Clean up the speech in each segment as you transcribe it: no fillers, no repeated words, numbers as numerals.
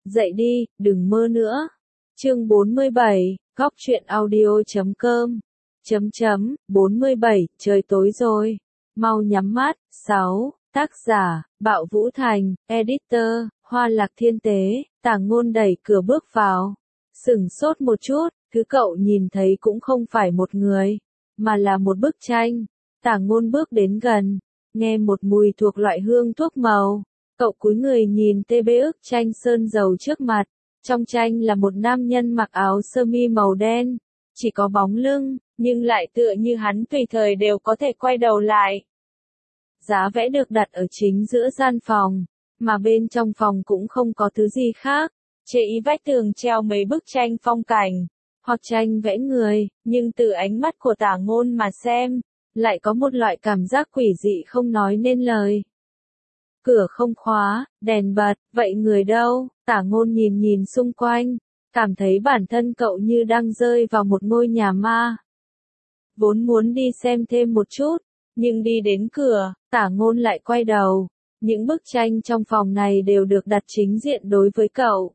Dậy đi, đừng mơ nữa. Chương 47, góc truyện audio.com. 47, trời tối rồi. Mau nhắm mắt. 6. Tác giả, Bạo Vũ Thành, Editor, Hoa Lạc Thiên Tế. Tàng Ngôn đẩy cửa bước vào. Sửng sốt một chút, thứ cậu nhìn thấy cũng không phải một người, mà là một bức tranh. Tàng Ngôn bước đến gần, nghe một mùi thuộc loại hương thuốc màu. Cậu cúi người nhìn bức tranh sơn dầu trước mặt. Trong tranh là một nam nhân mặc áo sơ mi màu đen, chỉ có bóng lưng, nhưng lại tựa như hắn tùy thời đều có thể quay đầu lại. Giá vẽ được đặt ở chính giữa gian phòng, mà bên trong phòng cũng không có thứ gì khác. Trên vách tường treo mấy bức tranh phong cảnh, hoặc tranh vẽ người, nhưng từ ánh mắt của Tàng Ngôn mà xem, lại có một loại cảm giác quỷ dị không nói nên lời. Cửa không khóa, đèn bật, vậy người đâu? Tàng Ngôn nhìn xung quanh, cảm thấy bản thân cậu như đang rơi vào một ngôi nhà ma. Vốn muốn đi xem thêm một chút, nhưng đi đến cửa, Tàng Ngôn lại quay đầu. Những bức tranh trong phòng này đều được đặt chính diện đối với cậu.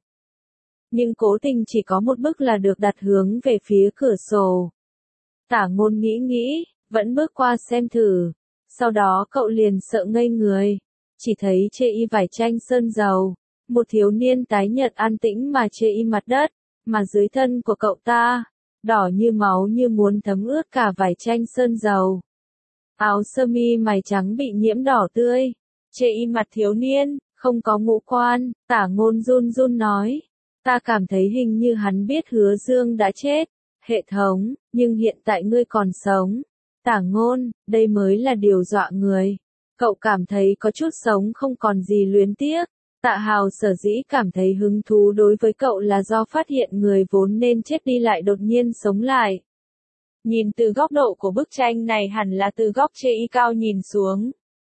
Nhưng cố tình chỉ có một bức là được đặt hướng về phía cửa sổ. Tàng Ngôn nghĩ, vẫn bước qua xem thử. Sau đó cậu liền sợ ngây người. Chỉ thấy trên vải tranh sơn dầu, một thiếu niên tái nhợt an tĩnh mà trên mặt đất, mà dưới thân của cậu ta, đỏ như máu như muốn thấm ướt cả vải tranh sơn dầu. Áo sơ mi mày trắng bị nhiễm đỏ tươi, trên mặt thiếu niên, không có ngũ quan. Tàng Ngôn run nói, ta cảm thấy hình như hắn biết Hứa Dương đã chết. Hệ thống, nhưng hiện tại ngươi còn sống. Tàng Ngôn, đây mới là điều dọa người. Cậu cảm thấy có chút sống không còn gì luyến tiếc. Tạ Hào sở dĩ cảm thấy hứng thú đối với cậu là do phát hiện người vốn nên chết đi lại đột nhiên sống lại. Nhìn từ góc độ của bức tranh này hẳn là từ góc trên cao nhìn xuống.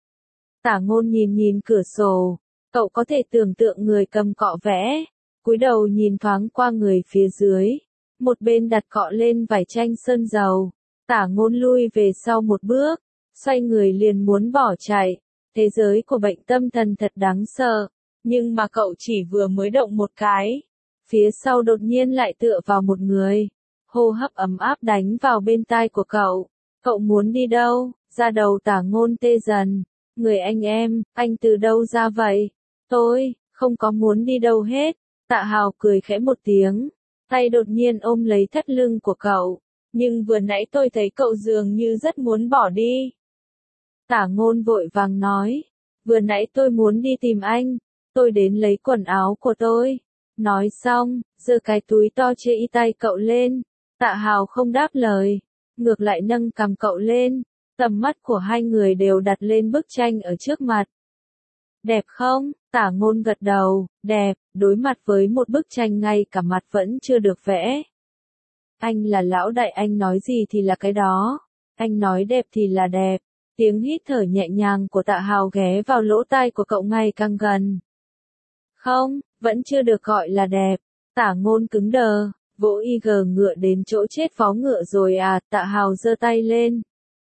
Tàng Ngôn nhìn cửa sổ, cậu có thể tưởng tượng người cầm cọ vẽ, cúi đầu nhìn thoáng qua người phía dưới, một bên đặt cọ lên vải tranh sơn dầu. Tàng Ngôn lui về sau một bước, xoay người liền muốn bỏ chạy. Thế giới của bệnh tâm thần thật đáng sợ, nhưng mà cậu chỉ vừa mới động một cái, phía sau đột nhiên lại tựa vào một người, hô hấp ấm áp đánh vào bên tai của cậu. Cậu muốn đi đâu? Da đầu Tàng Ngôn tê dần. Người anh từ đâu ra vậy? Tôi không có muốn đi đâu hết. Tạ Hào cười khẽ một tiếng, tay đột nhiên ôm lấy thắt lưng của cậu. Nhưng vừa nãy tôi thấy cậu dường như rất muốn bỏ đi. Tàng Ngôn vội vàng nói, vừa nãy tôi muốn đi tìm anh, tôi đến lấy quần áo của tôi. Nói xong, giơ cái túi to trên tay cậu lên. Tạ Hào không đáp lời, ngược lại nâng cằm cậu lên. Tầm mắt của hai người đều đặt lên bức tranh ở trước mặt. Đẹp không? Tàng Ngôn gật đầu, đẹp. Đối mặt với một bức tranh ngay cả mặt vẫn chưa được vẽ. Anh là lão đại, anh nói gì thì là cái đó. Anh nói đẹp thì là đẹp. Tiếng hít thở nhẹ nhàng của Tạ Hào ghé vào lỗ tai của cậu ngày càng gần. Không, vẫn chưa được gọi là đẹp. Tàng Ngôn cứng đờ, vỗ ngựa đến chỗ chết phó ngựa rồi à? Tạ Hào giơ tay lên,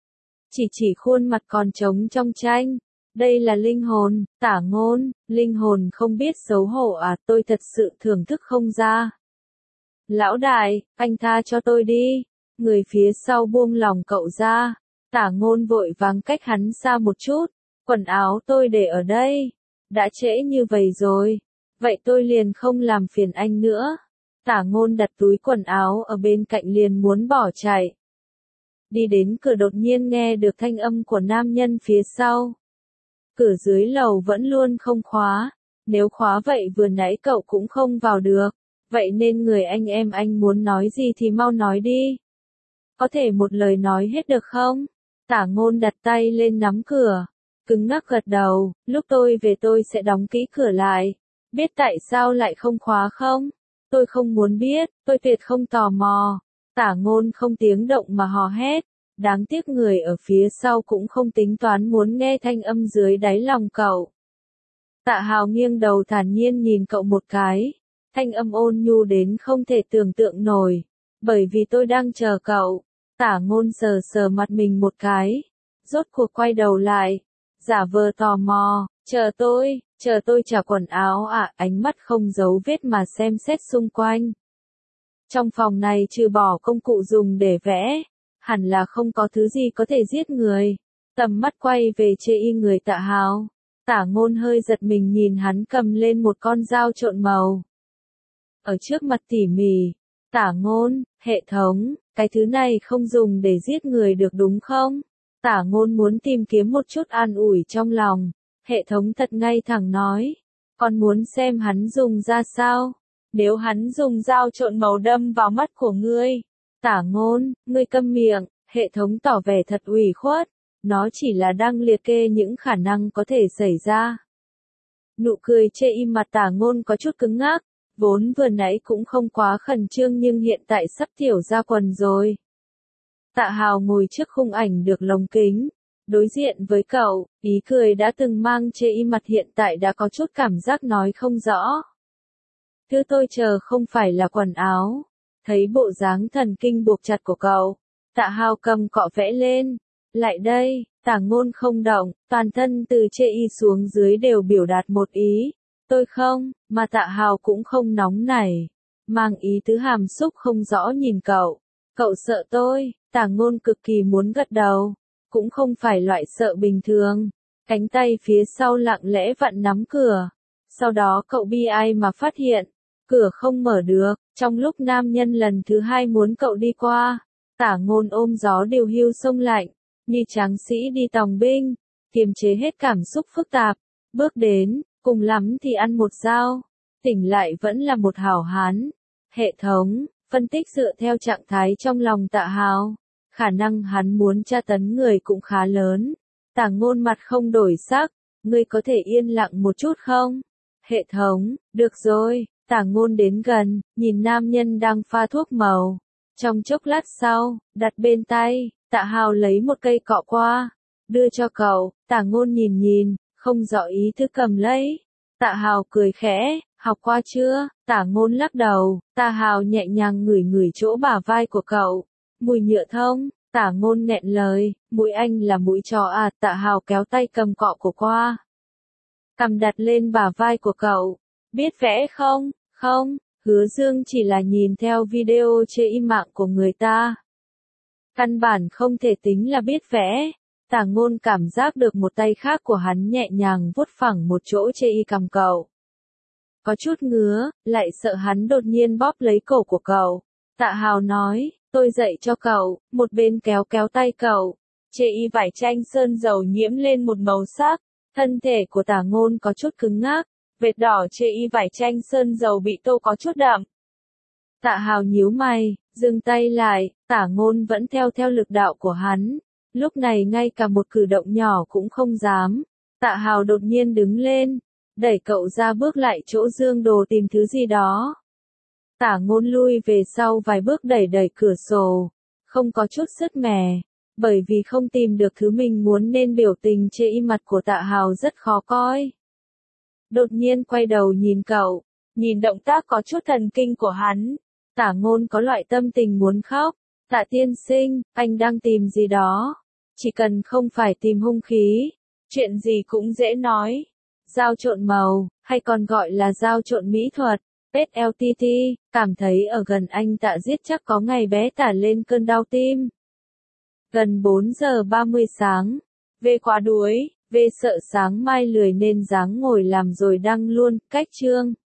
chỉ khuôn mặt còn trống trong tranh. Đây là linh hồn. Tàng Ngôn, linh hồn không biết xấu hổ à? Tôi thật sự thưởng thức không ra. Lão đại, anh tha cho tôi đi. Người phía sau buông lỏng cậu ra. Tàng Ngôn vội vàng cách hắn xa một chút. Quần áo tôi để ở đây. Đã trễ như vậy rồi. Vậy tôi liền không làm phiền anh nữa. Tàng Ngôn đặt túi quần áo ở bên cạnh liền muốn bỏ chạy. Đi đến cửa đột nhiên nghe được thanh âm của nam nhân phía sau. Cửa dưới lầu vẫn luôn không khóa. Nếu khóa vậy vừa nãy cậu cũng không vào được. Vậy nên người anh muốn nói gì thì mau nói đi. Có thể một lời nói hết được không? Tàng Ngôn đặt tay lên nắm cửa, cứng ngắc gật đầu. Lúc tôi về tôi sẽ đóng kỹ cửa lại. Biết tại sao lại không khóa không? Tôi không muốn biết, tôi tuyệt không tò mò. Tàng Ngôn không tiếng động mà hò hét. Đáng tiếc người ở phía sau cũng không tính toán muốn nghe thanh âm dưới đáy lòng cậu. Tạ Hào nghiêng đầu thản nhiên nhìn cậu một cái. Thanh âm ôn nhu đến không thể tưởng tượng nổi. Bởi vì tôi đang chờ cậu. Tàng Ngôn sờ mặt mình một cái. Rốt cuộc quay đầu lại. Giả vờ tò mò, chờ tôi. Chờ tôi trả quần áo à, ánh mắt không giấu vết mà xem xét xung quanh. Trong phòng này trừ bỏ công cụ dùng để vẽ, hẳn là không có thứ gì có thể giết người. Tầm mắt quay về chê y người Tạ Hào. Tả Ngôn hơi giật mình nhìn hắn cầm lên một con dao trộn màu. Ở trước mặt tỉ mỉ, Tả Ngôn, hệ thống, cái thứ này không dùng để giết người được đúng không? Tả Ngôn muốn tìm kiếm một chút an ủi trong lòng. Hệ thống thật ngay thẳng nói, con muốn xem hắn dùng ra sao? Nếu hắn dùng dao trộn màu đâm vào mắt của ngươi. Tả Ngôn, ngươi câm miệng, hệ thống tỏ vẻ thật ủy khuất. Nó chỉ là đang liệt kê những khả năng có thể xảy ra. Nụ cười chê im mặt Tả Ngôn có chút cứng ngắc, vốn vừa nãy cũng không quá khẩn trương nhưng hiện tại sắp tiểu ra quần rồi. Tạ Hào ngồi trước khung ảnh được lồng kính, đối diện với cậu, ý cười đã từng mang chê im mặt hiện tại đã có chút cảm giác nói không rõ. Thứ tôi chờ không phải là quần áo, thấy bộ dáng thần kinh buộc chặt của cậu, Tạ Hào cầm cọ vẽ lên. Lại đây, Tả Ngôn không động, toàn thân từ chê y xuống dưới đều biểu đạt một ý. Tôi không, mà Tạ Hào cũng không nóng nảy. Mang ý tứ hàm xúc không rõ nhìn cậu. Cậu sợ tôi, Tả Ngôn cực kỳ muốn gật đầu. Cũng không phải loại sợ bình thường. Cánh tay phía sau lặng lẽ vặn nắm cửa. Sau đó cậu bi ai mà phát hiện. Cửa không mở được, trong lúc nam nhân lần thứ hai muốn cậu đi qua. Tả Ngôn ôm gió điều hưu sông lạnh. Như tráng sĩ đi tòng binh, kiềm chế hết cảm xúc phức tạp, bước đến, cùng lắm thì ăn một dao, tỉnh lại vẫn là một hảo hán. Hệ thống, phân tích dựa theo trạng thái trong lòng Tạ Hào, khả năng hắn muốn tra tấn người cũng khá lớn. Tả Ngôn mặt không đổi sắc, ngươi có thể yên lặng một chút không? Hệ thống, được rồi, Tả Ngôn đến gần, nhìn nam nhân đang pha thuốc màu. Trong chốc lát sau, đặt bên tay. Tạ Hào lấy một cây cọ qua, đưa cho cậu, Tả Ngôn nhìn nhìn, không rõ ý thức cầm lấy. Tạ Hào cười khẽ, học qua chưa? Tả Ngôn lắc đầu, Tạ Hào nhẹ nhàng ngửi ngửi chỗ bả vai của cậu. Mùi nhựa thông, Tả Ngôn nghẹn lời, mũi anh là mũi chó à? Tạ Hào kéo tay cầm cọ của qua. Cầm đặt lên bả vai của cậu. Biết vẽ không? Không, Hứa Dương chỉ là nhìn theo video chê im mạng của người ta. Căn bản không thể tính là biết vẽ. Tả Ngôn cảm giác được một tay khác của hắn nhẹ nhàng vuốt phẳng một chỗ chê y cằm cậu. Có chút ngứa, lại sợ hắn đột nhiên bóp lấy cổ của cậu. Tạ Hào nói, tôi dạy cho cậu, một bên kéo kéo tay cậu. Chê y vải tranh sơn dầu nhiễm lên một màu sắc. Thân thể của Tả Ngôn có chút cứng ngắc. Vệt đỏ chê y vải tranh sơn dầu bị tô có chút đậm. Tạ Hào nhíu mày, dừng tay lại, Tả Ngôn vẫn theo lực đạo của hắn. Lúc này ngay cả một cử động nhỏ cũng không dám. Tạ Hào đột nhiên đứng lên, đẩy cậu ra bước lại chỗ dương đồ tìm thứ gì đó. Tả Ngôn lui về sau vài bước đẩy cửa sổ, không có chút sứt mẻ, bởi vì không tìm được thứ mình muốn nên biểu tình chê y mặt của Tạ Hào rất khó coi. Đột nhiên quay đầu nhìn cậu, nhìn động tác có chút thần kinh của hắn. Tả Ngôn có loại tâm tình muốn khóc. Tạ tiên sinh, anh đang tìm gì đó? Chỉ cần không phải tìm hung khí, chuyện gì cũng dễ nói. Dao trộn màu, hay còn gọi là dao trộn mỹ thuật, SLTT, cảm thấy ở gần anh Tạ giết chắc có ngày bé Tả lên cơn đau tim. Gần 4 giờ 30 sáng, về quá đuối, về sợ sáng mai lười nên dáng ngồi làm rồi đăng luôn, cách chương.